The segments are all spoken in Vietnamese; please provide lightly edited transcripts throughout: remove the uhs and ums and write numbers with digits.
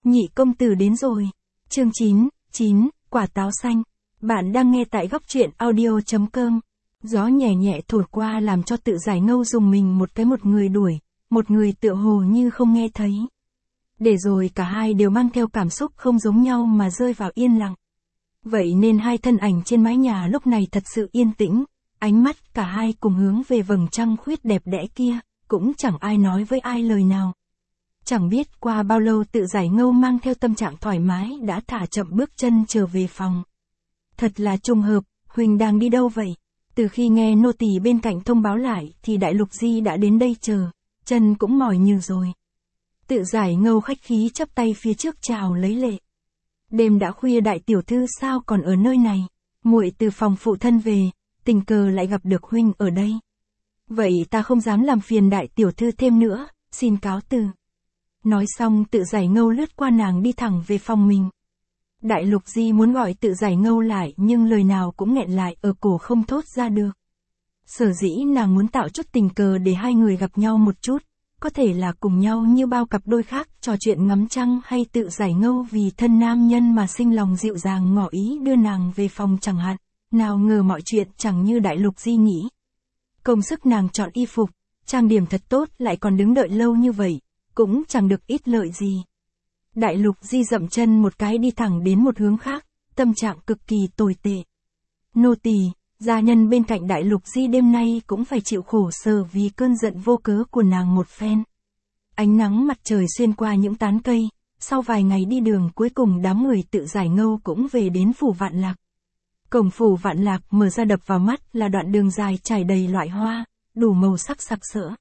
Nhị công tử đến rồi. Chương 9, quả táo xanh. Bạn đang nghe tại góc truyện audio.com. Gió nhẹ nhẹ thổi qua làm cho Tự Giải Ngâu dùng mình một người đuổi, một người tựa hồ như không nghe thấy. Để rồi cả hai đều mang theo cảm xúc không giống nhau mà rơi vào yên lặng. Vậy nên hai thân ảnh trên mái nhà lúc này thật sự yên tĩnh, ánh mắt cả hai cùng hướng về vầng trăng khuyết đẹp đẽ kia, cũng chẳng ai nói với ai lời nào. Chẳng biết qua bao lâu Tự Giải Ngâu mang theo tâm trạng thoải mái đã thả chậm bước chân trở về phòng. Thật là trùng hợp, Huỳnh đang đi đâu vậy? Từ khi nghe nô tỳ bên cạnh thông báo lại thì Đại Lục Di đã đến đây chờ, chân cũng mỏi nhừ rồi. Tự Giải Ngâu khách khí chắp tay phía trước chào lấy lệ. Đêm đã khuya đại tiểu thư sao còn ở nơi này? Muội từ phòng phụ thân về, tình cờ lại gặp được huynh ở đây. Vậy ta không dám làm phiền đại tiểu thư thêm nữa, xin cáo từ. Nói xong Tự Giải Ngâu lướt qua nàng đi thẳng về phòng mình. Đại Lục Di muốn gọi Tự Giải Ngâu lại nhưng lời nào cũng nghẹn lại ở cổ không thốt ra được. Sở dĩ nàng muốn tạo chút tình cờ để hai người gặp nhau một chút, có thể là cùng nhau như bao cặp đôi khác trò chuyện ngắm trăng, hay Tự Giải Ngâu vì thân nam nhân mà sinh lòng dịu dàng ngỏ ý đưa nàng về phòng chẳng hạn. Nào ngờ mọi chuyện chẳng như Đại Lục Di nghĩ. Công sức nàng chọn y phục, trang điểm thật tốt lại còn đứng đợi lâu như vậy, cũng chẳng được ít lợi gì. Đại Lục Di dậm chân một cái đi thẳng đến một hướng khác, tâm trạng cực kỳ tồi tệ. Nô tỳ, gia nhân bên cạnh Đại Lục Di đêm nay cũng phải chịu khổ sở vì cơn giận vô cớ của nàng một phen. Ánh nắng mặt trời xuyên qua những tán cây, sau vài ngày đi đường cuối cùng đám người Tự Giải Ngâu cũng về đến phủ Vạn Lạc. Cổng phủ Vạn Lạc mở ra đập vào mắt là đoạn đường dài trải đầy loại hoa, đủ màu sắc sặc sỡ.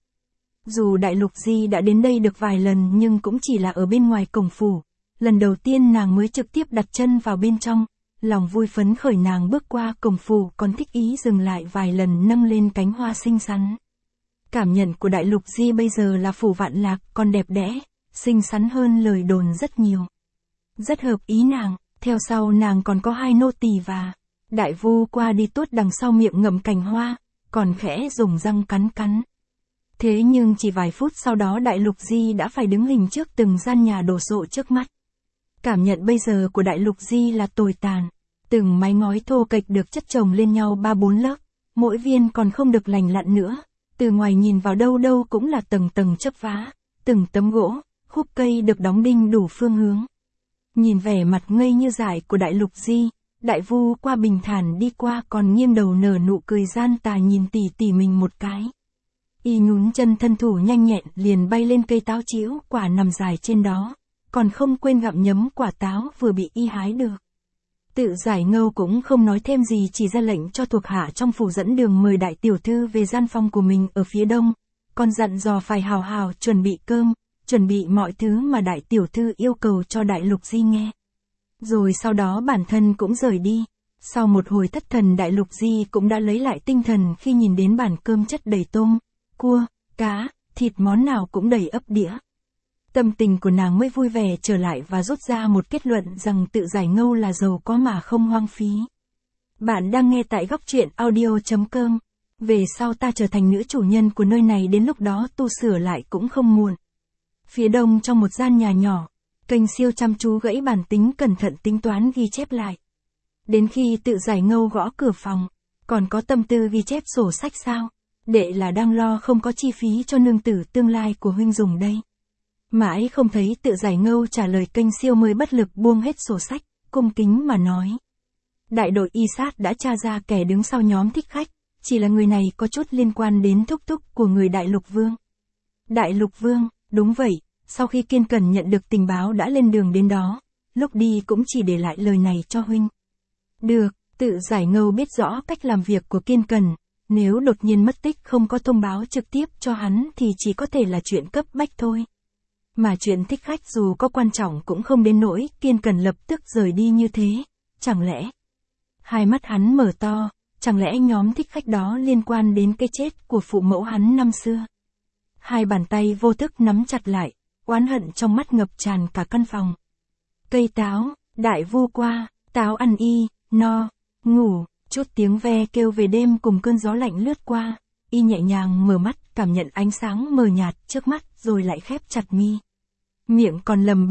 Dù Đại Lục Di đã đến đây được vài lần nhưng cũng chỉ là ở bên ngoài cổng phủ. Lần đầu tiên nàng mới trực tiếp đặt chân vào bên trong, lòng vui phấn khởi nàng bước qua cổng phủ còn thích ý dừng lại vài lần nâng lên cánh hoa xinh xắn. Cảm nhận của Đại Lục Di bây giờ là phủ Vạn Lạc còn đẹp đẽ, xinh xắn hơn lời đồn rất nhiều. Rất hợp ý nàng, theo sau nàng còn có hai nô tỳ và đại vu qua đi tuốt đằng sau miệng ngậm cành hoa, còn khẽ dùng răng cắn cắn. Thế nhưng chỉ vài phút sau đó Đại Lục Di đã phải đứng hình trước từng gian nhà đổ sộ trước mắt. Cảm nhận bây giờ của Đại Lục Di là tồi tàn. Từng mái ngói thô kệch được chất chồng lên nhau 3-4 lớp, mỗi viên còn không được lành lặn nữa. Từ ngoài nhìn vào đâu đâu cũng là tầng tầng chớp vá, từng tấm gỗ, khúc cây được đóng đinh đủ phương hướng. Nhìn vẻ mặt ngây như dại của Đại Lục Di, đại vu qua bình thản đi qua còn nghiêng đầu nở nụ cười gian tà nhìn tỉ tỉ mình một cái. Y nhún chân thân thủ nhanh nhẹn liền bay lên cây táo chiễu quả nằm dài trên đó, còn không quên gặm nhấm quả táo vừa bị y hái được. Tự Giải Ngâu cũng không nói thêm gì, chỉ ra lệnh cho thuộc hạ trong phủ dẫn đường mời đại tiểu thư về gian phòng của mình ở phía đông, còn dặn dò phải hào hào chuẩn bị cơm, chuẩn bị mọi thứ mà đại tiểu thư yêu cầu cho Đại Lục Di nghe. Rồi sau đó bản thân cũng rời đi. Sau một hồi thất thần Đại Lục Di cũng đã lấy lại tinh thần khi nhìn đến bàn cơm chất đầy tôm, cua, cá, thịt món nào cũng đầy ắp đĩa. Tâm tình của nàng mới vui vẻ trở lại và rút ra một kết luận rằng Tự Giải Ngâu là giàu có mà không hoang phí. Bạn đang nghe tại góc truyện audio.com. Về sau ta trở thành nữ chủ nhân của nơi này, đến lúc đó tu sửa lại cũng không muộn. Phía đông trong một gian nhà nhỏ, Kênh Siêu chăm chú gãy bàn tính cẩn thận tính toán ghi chép lại. Đến khi Tự Giải Ngâu gõ cửa phòng, còn có tâm tư ghi chép sổ sách sao? Đệ là đang lo không có chi phí cho nương tử tương lai của huynh dùng đây. Mãi không thấy Tự Giải Ngâu trả lời, Kênh Siêu mới bất lực buông hết sổ sách, cung kính mà nói. Đại đội y sát đã tra ra kẻ đứng sau nhóm thích khách, chỉ là người này có chút liên quan đến thúc thúc của người Đại Lục Vương. Đại Lục Vương, đúng vậy, sau khi Kiên Cẩn nhận được tình báo đã lên đường đến đó, lúc đi cũng chỉ để lại lời này cho huynh. Được, Tự Giải Ngâu biết rõ cách làm việc của Kiên Cẩn. Nếu đột nhiên mất tích không có thông báo trực tiếp cho hắn thì chỉ có thể là chuyện cấp bách thôi. Mà chuyện thích khách dù có quan trọng cũng không đến nỗi Kiên Cẩn lập tức rời đi như thế. Chẳng lẽ? Hai mắt hắn mở to, chẳng lẽ nhóm thích khách đó liên quan đến cái chết của phụ mẫu hắn năm xưa? Hai bàn tay vô thức nắm chặt lại, oán hận trong mắt ngập tràn cả căn phòng. Cây táo, đại vu qua, táo ăn y, no, ngủ. Chút tiếng ve kêu về đêm cùng cơn gió lạnh lướt qua, y nhẹ nhàng mở mắt, cảm nhận ánh sáng mờ nhạt trước mắt rồi lại khép chặt mi. Miệng còn lầm bầm,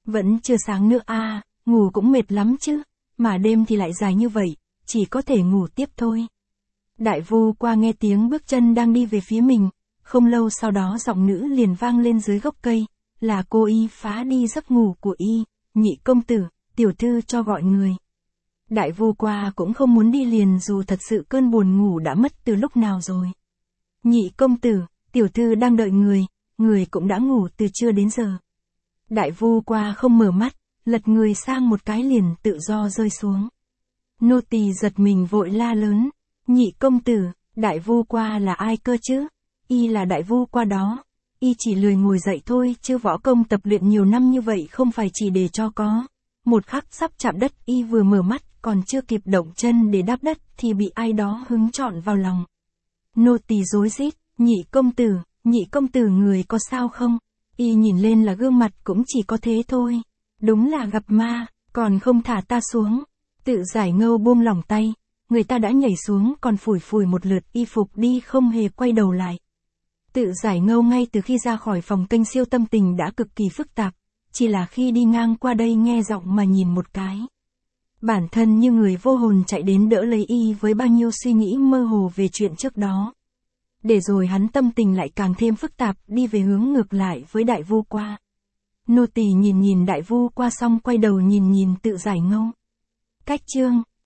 Vẫn chưa sáng nữa à, ngủ cũng mệt lắm chứ, mà đêm thì lại dài như vậy, chỉ có thể ngủ tiếp thôi. Đại Vu Qua nghe tiếng bước chân đang đi về phía mình, không lâu sau đó giọng nữ liền vang lên dưới gốc cây, là cô y phá đi giấc ngủ của y, Nhị công tử, tiểu thư cho gọi người. Đại Vu Qua cũng không muốn đi liền dù thật sự cơn buồn ngủ đã mất từ lúc nào rồi. Nhị công tử, tiểu thư đang đợi người cũng đã ngủ từ trưa đến giờ. Đại Vu Qua không mở mắt, lật người sang một cái liền tự do rơi xuống. Nô tỳ giật mình vội la lớn, Nhị công tử, Đại Vu Qua là ai cơ chứ? Y là Đại Vu Qua đó. Y chỉ lười ngồi dậy thôi chứ võ công tập luyện nhiều năm như vậy không phải chỉ để cho có. Một khắc sắp chạm đất y vừa mở mắt còn chưa kịp động chân để đáp đất thì bị ai đó hứng trọn vào lòng. Nô tỳ rối rít, nhị công tử người có sao không? Y nhìn lên là gương mặt cũng chỉ có thế thôi. Đúng là gặp ma, còn không thả ta xuống. Tự giải ngâu buông lỏng tay, người ta đã nhảy xuống còn phủi phủi một lượt y phục đi không hề quay đầu lại. Tự giải ngâu ngay từ khi ra khỏi phòng kênh siêu tâm tình đã cực kỳ phức tạp, chỉ là khi đi ngang qua đây nghe giọng mà nhìn một cái. Bản thân như người vô hồn chạy đến đỡ lấy y với bao nhiêu suy nghĩ mơ hồ về chuyện trước đó. Để rồi hắn tâm tình lại càng thêm phức tạp đi về hướng ngược lại với Đại Vu Qua. Nô tỳ nhìn Đại Vu Qua xong quay đầu nhìn tự giải ngâu. Cách chương